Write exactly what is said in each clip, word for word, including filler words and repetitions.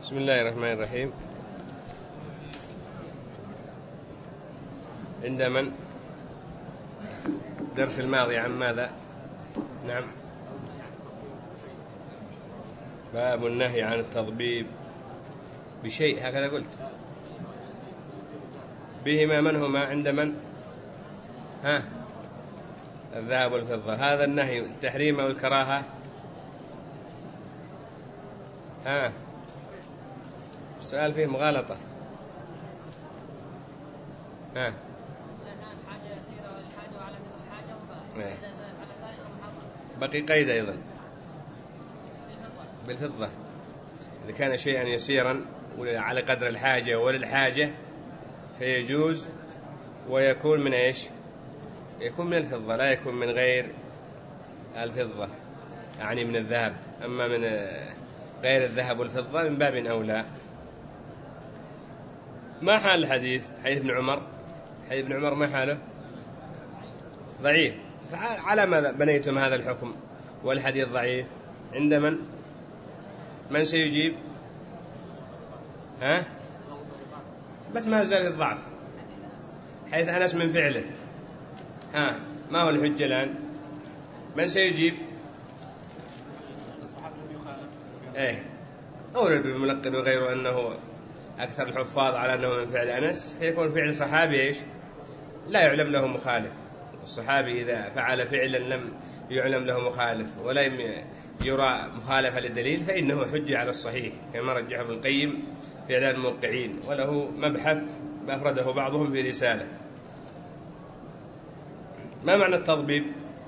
بسم الله الرحمن الرحيم. عند من؟ درس الماضي عن ماذا؟ نعم، باب النهي عن التضبيب بشيء، هكذا قلت. بهما من هما؟ عند من؟ ها، الذهب والفضة. هذا النهي التحريم أو الكراهة؟ ها، السؤال فيه مغالطة. ها، بقي قيد أيضا بالفضة، إذا كان شيئا يسيرا على قدر الحاجة وللحاجة فيجوز، ويكون من إيش؟ يكون من الفضة، لا يكون من غير الفضة، يعني من الذهب. أما من غير الذهب والفضة من باب أولى. ما حال الحديث؟ حديث ابن عمر، حديث ابن عمر ما حاله؟ ضعيف. على ماذا بنيتم هذا الحكم والحديث ضعيف؟ عند من؟ من سيجيب؟ ها؟ بس ما زال الضعف حيث أنس من فعله. ها، ما هو الحجة الآن؟ من سيجيب؟ الصحابي لم يخالف. ايه، أورد الملقن وغيره أنه أكثر الحفاظ على أنه من فعل أنس، فيكون فعل صحابي إيش؟ لا يعلم له مخالف. الصحابي إذا فعل فعلا لم يعلم له مخالف ولا يرى مخالفة للدليل فإنه حجة على الصحيح، كما رجحه ابن القيم في إعلان الموقعين، وله مبحث أفرده بعضهم في رسالة. ما معنى التضبيب؟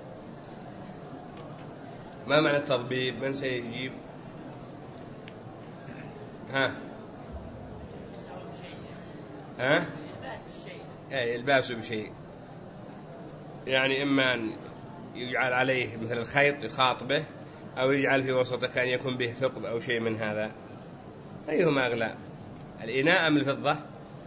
ما معنى التضبيب؟ من سيجيب؟ ها؟ ها؟ أي الباس بشيء، يعني إما أن يجعل عليه مثل الخيط يخاط به، أو يجعل في وسطه كأن يكون به ثقب أو شيء من هذا. أيهما أغلى، الإناء أم الفضة؟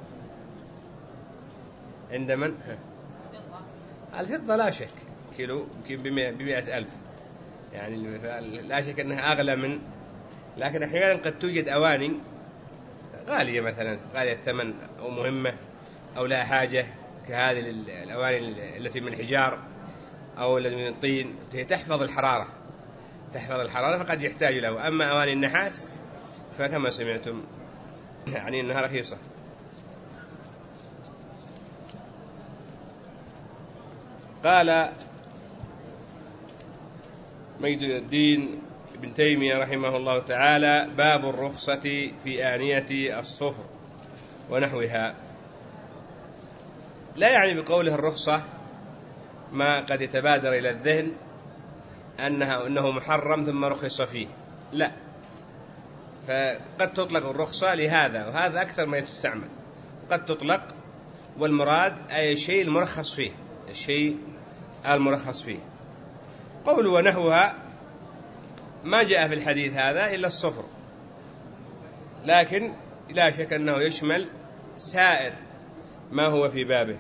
عند من؟ الفضة لا شك، كيلو يمكن بمئة ألف، يعني لا شك أنها أغلى من، لكن أحيانا قد توجد أواني غالية، مثلا غالية الثمن أو مهمة أو لا حاجة، كهذه الأواني التي من الحجار أو التي من الطين، تحفظ الحرارة تحفظ الحرارة فقد يحتاج له. أما أواني النحاس فكما سمعتم يعني أنها رخيصة. قال مجد الدين ابن تيمية رحمه الله تعالى: باب الرخصة في آنية الصفر ونحوها. لا يعني بقوله الرخصة ما قد يتبادر إلى الذهن أنها أنه محرم ثم رخص فيه، لا، فقد تطلق الرخصة لهذا، وهذا أكثر ما تستعمل. قد تطلق والمراد أي شيء المرخص فيه، الشيء المرخص فيه. قول ونحوها ما جاء في الحديث هذا إلا الصفر، لكن لا شك أنه يشمل سائر ما هو في بابه.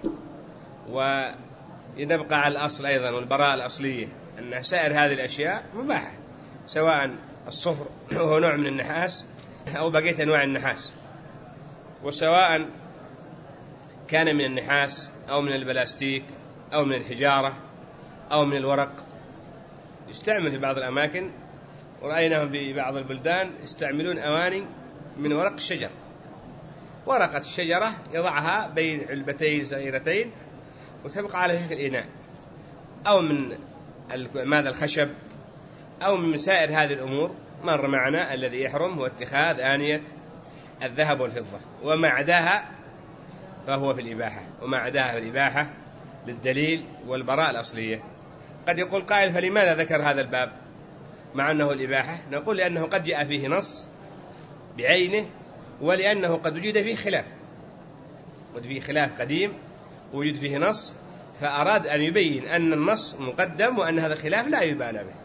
ونبقى على الأصل أيضا والبراءة الأصلية، أن سائر هذه الأشياء مباحة، سواء الصفر هو نوع من النحاس أو بقية أنواع النحاس، وسواء كان من النحاس أو من البلاستيك أو من الحجارة أو من الورق. يستعمل في بعض الأماكن، ورأيناهم في بعض البلدان يستعملون أواني من ورق الشجر، ورقة الشجرة يضعها بين علبتين صغيرتين وتبقى على شكل إناء، أو من ماذا الخشب، أو من سائر هذه الأمور. مر معنا الذي يحرم هو اتخاذ آنية الذهب والفضة، وما عداها فهو في الإباحة، وما عداها في الإباحة للدليل والبراءة الأصلية. قد يقول قائل: فلماذا ذكر هذا الباب مع أنه الإباحة؟ نقول: لأنه قد جاء فيه نص بعينه، ولأنه قد وجد فيه خلاف، قد فيه خلاف قديم وجد فيه نص، فأراد أن يبين أن النص مقدم وأن هذا الخلاف لا يبالى به.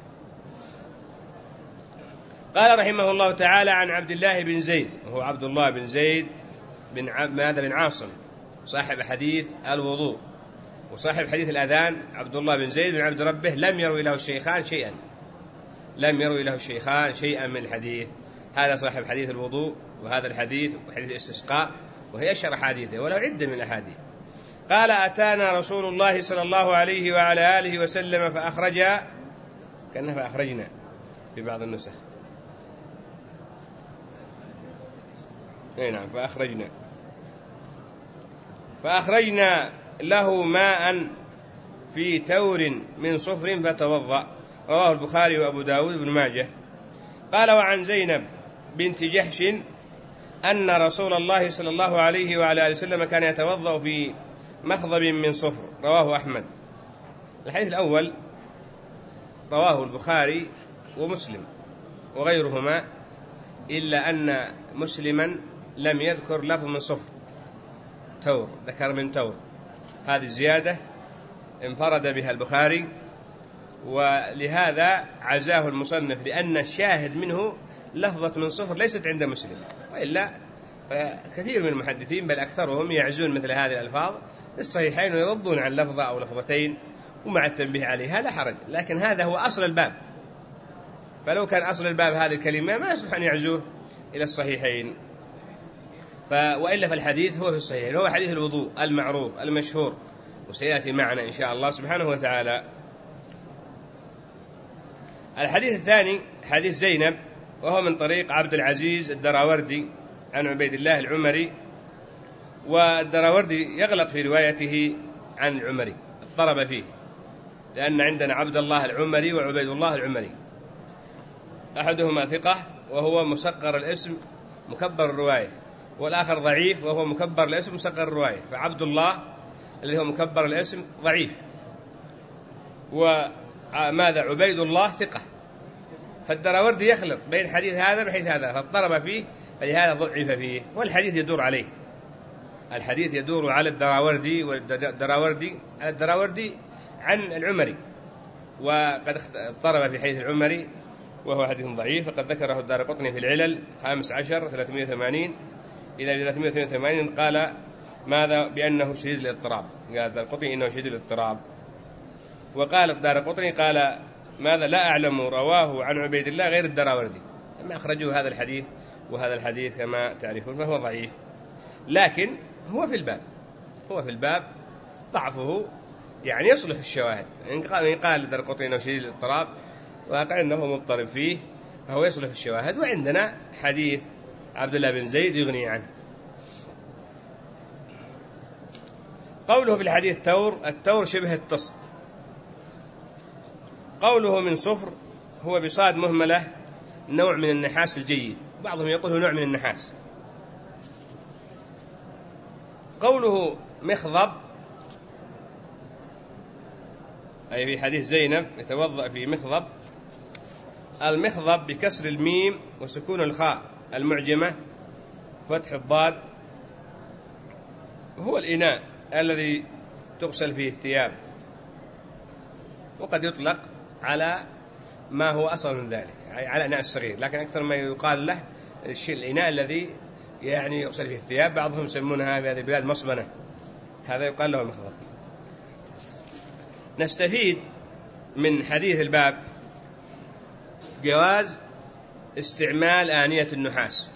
قال رحمه الله تعالى: عن عبد الله بن زيد، وهو عبد الله بن زيد بن ماذا بن عاصم، صاحب حديث الوضوء وصاحب حديث الأذان. عبد الله بن زيد بن عبد ربه لم يروي له الشيخان شيئا، لم يروي له الشيخان شيئا من الحديث، هذا صاحب حديث الوضوء، وهذا الحديث وحديث الاستسقاء، وهي أشهر أحاديثه ولو عدة من الأحاديث. قال: أتانا رسول الله صلى الله عليه وعلى آله وسلم فأخرج، كأنه فأخرجنا في بعض النسخ، أي نعم فأخرجنا فأخرجنا له ماء في تور من صفر فتوضأ. رواه البخاري وأبو داود بن ماجه. قال: وعن زينب بنت جحش أن رسول الله صلى الله عليه وعلى آله وسلم كان يتوضأ في مخضب من صفر. رواه أحمد. الحديث الأول رواه البخاري ومسلم وغيرهما، إلا أن مسلما لم يذكر لفظ من صفر، تور، ذكر من تور. هذه الزيادة انفرد بها البخاري، ولهذا عزاه المصنف، لأن الشاهد منه لفظة من صفر ليست عند مسلم، وإلا كثير من المحدثين بل أكثرهم يعزون مثل هذه الألفاظ للصحيحين ويضبطون عن لفظة أو لفظتين ومع التنبيه عليها لا حرج، لكن هذا هو أصل الباب، فلو كان أصل الباب هذه الكلمة ما يصلح أن يعزوه إلى الصحيحين، وإلا فالحديث هو في الصحيحين، هو حديث الوضوء المعروف المشهور، وسيأتي معنا إن شاء الله سبحانه وتعالى. الحديث الثاني حديث زينب، وهو من طريق عبد العزيز الدراوردي عن عبيد الله العمري، والدراوردي يغلط في روايته عن العمري، اضطرب فيه، لأن عندنا عبد الله العمري وعبيد الله العمري، أحدهما ثقة وهو مسقر الاسم مكبر الرواية، والآخر ضعيف وهو مكبر الاسم مسقر الرواية، فعبد الله الذي هو مكبر الاسم ضعيف، وماذا عبيد الله ثقة، فالدراوردي يخلط بين الحديث هذا بحيث هذا فاضطرب فيه، فلهذا ضعف فيه، والحديث يدور عليه، الحديث يدور على الدراوردي والدراوردي على الدراوردي عن العمري، وقد اضطرب في حديث العمري وهو حديث ضعيف، فقد ذكره الدارقطني في العلل خامس عشر ثلاثمائة وثمانين إلى ثلاثمائة واثنين وثمانين، قال ماذا بأنه شديد الاضطراب، قال الدارقطني إنه شديد الاضطراب، وقال الدارقطني قال ماذا لا أعلم رواه عن عبيد الله غير الدراوردي، لما أخرجوا هذا الحديث، وهذا الحديث كما تعرفون فهو ضعيف، لكن هو في الباب، هو في الباب ضعفه يعني يصلح الشواهد، إن قال الدارقطني إنه شديد الاضطراب واقع أنه مضطرب فيه فهو يصلح الشواهد، وعندنا حديث عبد الله بن زيد يغني عنه. قوله في الحديث تور، التور شبه الطست، قوله من صفر هو بصاد مهملة نوع من النحاس الجيد، بعضهم يقول نوع من النحاس. قوله مخضب أي في حديث زينب يتوضأ في مخضب، المخضب بكسر الميم وسكون الخاء المعجمة فتح الضاد، هو الإناء الذي تغسل فيه الثياب، وقد يطلق على ما هو أصل من ذلك، على الإناء الصغير، لكن أكثر ما يقال له الشيء الإناء الذي يعني يغسل فيه الثياب، بعضهم يسمونها في هذه البلاد مصبنة، هذا يقال له مخضب. نستفيد من حديث الباب جواز استعمال آنية النحاس،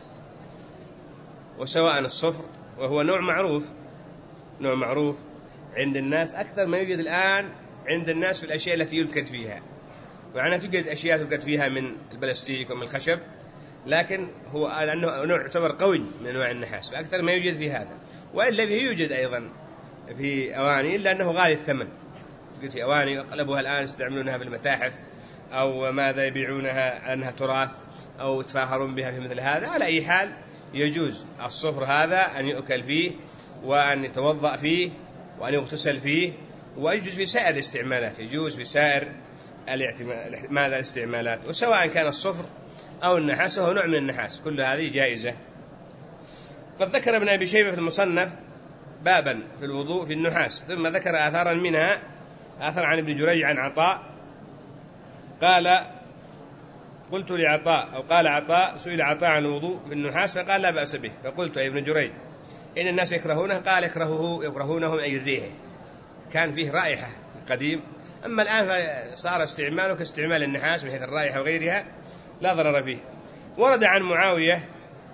وسواء الصفر وهو نوع معروف، نوع معروف عند الناس أكثر ما يوجد الآن عند الناس في الأشياء التي يلكد فيها، وعنها توجد أشياء تلكد فيها من البلاستيك ومن الخشب، لكن هو لأنه نوع يعتبر قوي من أنواع النحاس فأكثر ما يوجد في هذا، وإلا به يوجد أيضا في أواني، إلا أنه غالي الثمن، توجد في أواني وقلبوها الآن يستعملونها بالمتاحف أو ماذا يبيعونها أنها تراث أو يتفاخرون بها في مثل هذا. على أي حال يجوز الصفر هذا أن يؤكل فيه وأن يتوضأ فيه وأن يغتسل فيه، ويجوز في سائر الاستعمالات، يجوز في سائر ماذا الاستعمالات، وسواء كان الصفر أو النحاس وهو نوع من النحاس، كل هذه جائزة. قد ذكر ابن أبي شيبة في المصنف بابا في الوضوء في النحاس، ثم ذكر آثارا منها، آثار عن ابن جريج عن عطاء قال قلت لعطاء أو قال عطاء سئل عطاء عن الوضوء في النحاس فقال لا بأس به، فقلت يا ابن جريج إن الناس يكرهونه، قال يكرهه يكرهونه أي الريح، كان فيه رائحة قديم، أما الآن صار استعماله كاستعمال النحاس من حيث الرائحة وغيرها لا ضرر فيه. ورد عن معاوية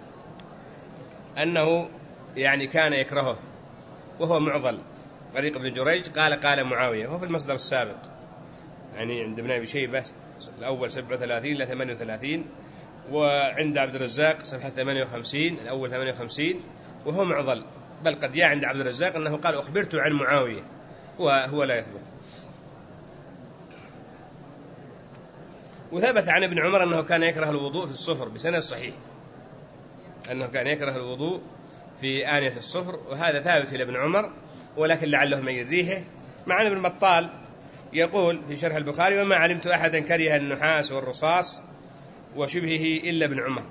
أنه يعني كان يكرهه وهو معضل. طريق ابن جريج قال قال معاوية، وهو في المصدر السابق يعني عند ابن أبي شيبة الأول سبعة وثلاثين إلى ثمانية وثلاثين، وعند عبد الرزاق صفحة ثمانية وخمسين الأول ثمانية وخمسين، وهو معضل. بل قد جاء عند عبد الرزاق أنه قال أخبرت عن معاوية، وهو لا يثبت. وثبت عن ابن عمر أنه كان يكره الوضوء في الصفر بسند صحيح، أنه كان يكره الوضوء في آنية الصفر، وهذا ثابت إلى ابن عمر، ولكن لعله من يريحه. مع أن ابن بطال يقول في شرح البخاري: وما علمت أحدا كره النحاس والرصاص وشبهه إلا ابن عمر،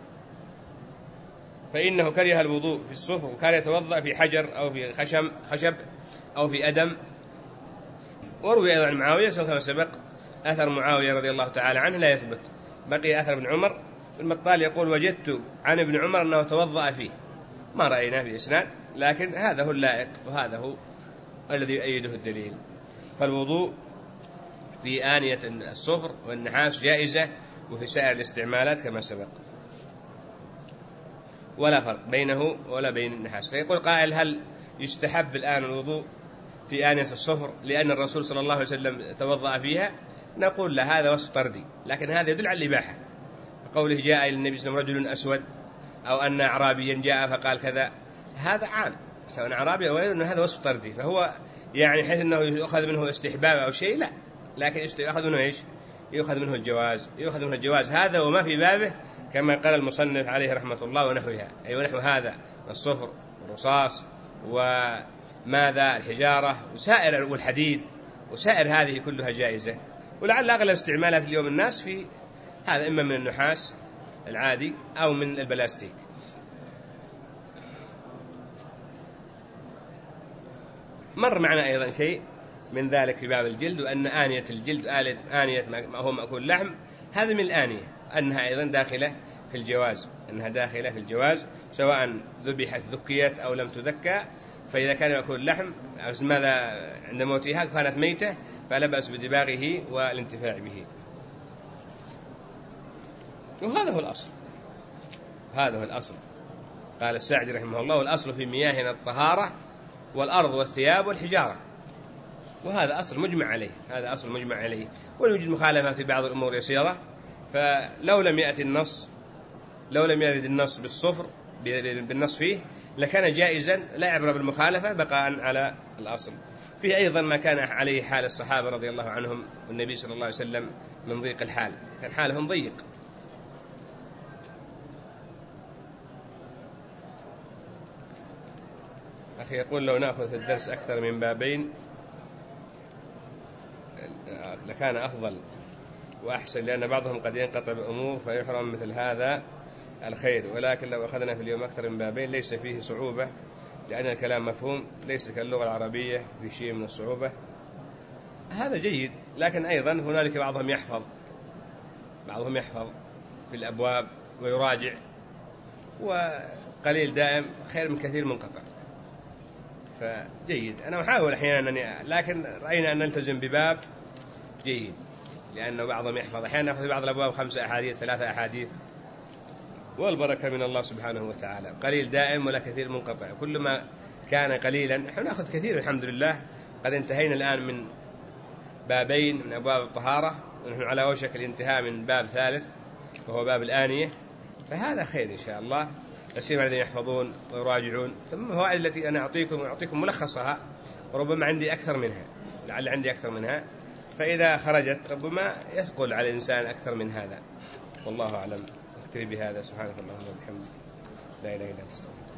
فإنه كره الوضوء في الصفر وكان يتوضأ في حجر أو في خشم خشب أو في أدم. وروي أيضا عن معاوية كما سبق. أثر معاوية رضي الله تعالى عنه لا يثبت، بقي أثر ابن عمر. ابن بطال يقول: وجدت عن ابن عمر أنه توضأ فيه، ما رأينا في إسناد، لكن هذا هو اللائق وهذا هو الذي يؤيده الدليل. فالوضوء في آنية الصفر والنحاس جائزة، وفي سائر الاستعمالات كما سبق، ولا فرق بينه ولا بين النحاس. فيقول قائل: هل يستحب الآن الوضوء في آنية الصفر لأن الرسول صلى الله عليه وسلم توضأ فيها؟ نقول لا، هذا وصف طردي، لكن هذا يدل على الإباحة. قوله جاء إلى النبي صلى الله عليه وسلم رجل أسود، أو أن أعرابيا جاء فقال كذا، هذا عام سواء أعرابي أو غيره، أن هذا وصف طردي، فهو يعني حيث أنه يؤخذ منه استحباب أو شيء لا، لكن يؤخذ منه إيش؟ يؤخذ منه الجواز، يؤخذ منه الجواز هذا وما في بابه، كما قال المصنف عليه رحمة الله: ونحوها، أي ونحو هذا الصفر والرصاص وماذا الحجارة وسائر والحديد وسائر هذه كلها جائزة. ولعل أغلب استعمالات اليوم الناس في هذا إما من النحاس العادي أو من البلاستيك. مر معنا أيضا شيء من ذلك في باب الجلد، وأن آنية الجلد آنية ما هو مأكول لحم، هذا من الآنية، أنها أيضا داخلة في الجواز، أنها داخلة في الجواز سواء ذبحت ذكيت أو لم تذكى. فإذا كان يأكل لحم ماذا عند موتها كانت ميتة، فلا بأس بدباغه والانتفاع به. وهذا هو الأصل، هذا هو الأصل. قال الساعدي رحمه الله: والأصل في مياهنا الطهارة والأرض والثياب والحجارة. وهذا أصل مجمع عليه، هذا أصل مجمع عليه. ويوجد مخالفة في بعض الأمور يسيرة، فلو لم يأتي النص لو لم يرد النص بالصفر بالنص فيه لكان جائزا، لا يعبر بالمخالفة بقاء على الأصل. فيه أيضا ما كان عليه حال الصحابة رضي الله عنهم والنبي صلى الله عليه وسلم من ضيق الحال، كان حالهم ضيق. أخي يقول: لو نأخذ في الدرس أكثر من بابين لكان أفضل وأحسن، لأن بعضهم قد ينقطع بأمور فيحرم مثل هذا الخير، ولكن لو أخذنا في اليوم أكثر من بابين ليس فيه صعوبة، لأن الكلام مفهوم، ليس كاللغة العربية في شيء من الصعوبة. هذا جيد، لكن أيضا هنالك بعضهم يحفظ بعضهم يحفظ في الأبواب ويراجع، وقليل دائم خير من كثير منقطع. فجيد، أنا أحاول أحيانا أنني، لكن رأينا أن نلتزم بباب جيد، لأنه بعضهم يحفظ. أحيانا نأخذ في بعض الأبواب خمسة أحاديث ثلاثة أحاديث، والبركة من الله سبحانه وتعالى. قليل دائم ولا كثير منقطع، كل ما كان قليلا نحن نأخذ كثير الحمد لله. قد انتهينا الآن من بابين من أبواب الطهارة، ونحن على وشك الانتهاء من باب ثالث وهو باب الآنية، فهذا خير إن شاء الله. السيما الذين يحفظون ويراجعون. ثم الفوائد التي أنا أعطيكم وأعطيكم ملخصها، وربما عندي أكثر منها، لعل عندي أكثر منها، فإذا خرجت ربما يثقل على الإنسان أكثر من هذا، والله أعلم. أكتفي بهذا، سبحانك اللهم وبحمدك، لا إله إلا أنت.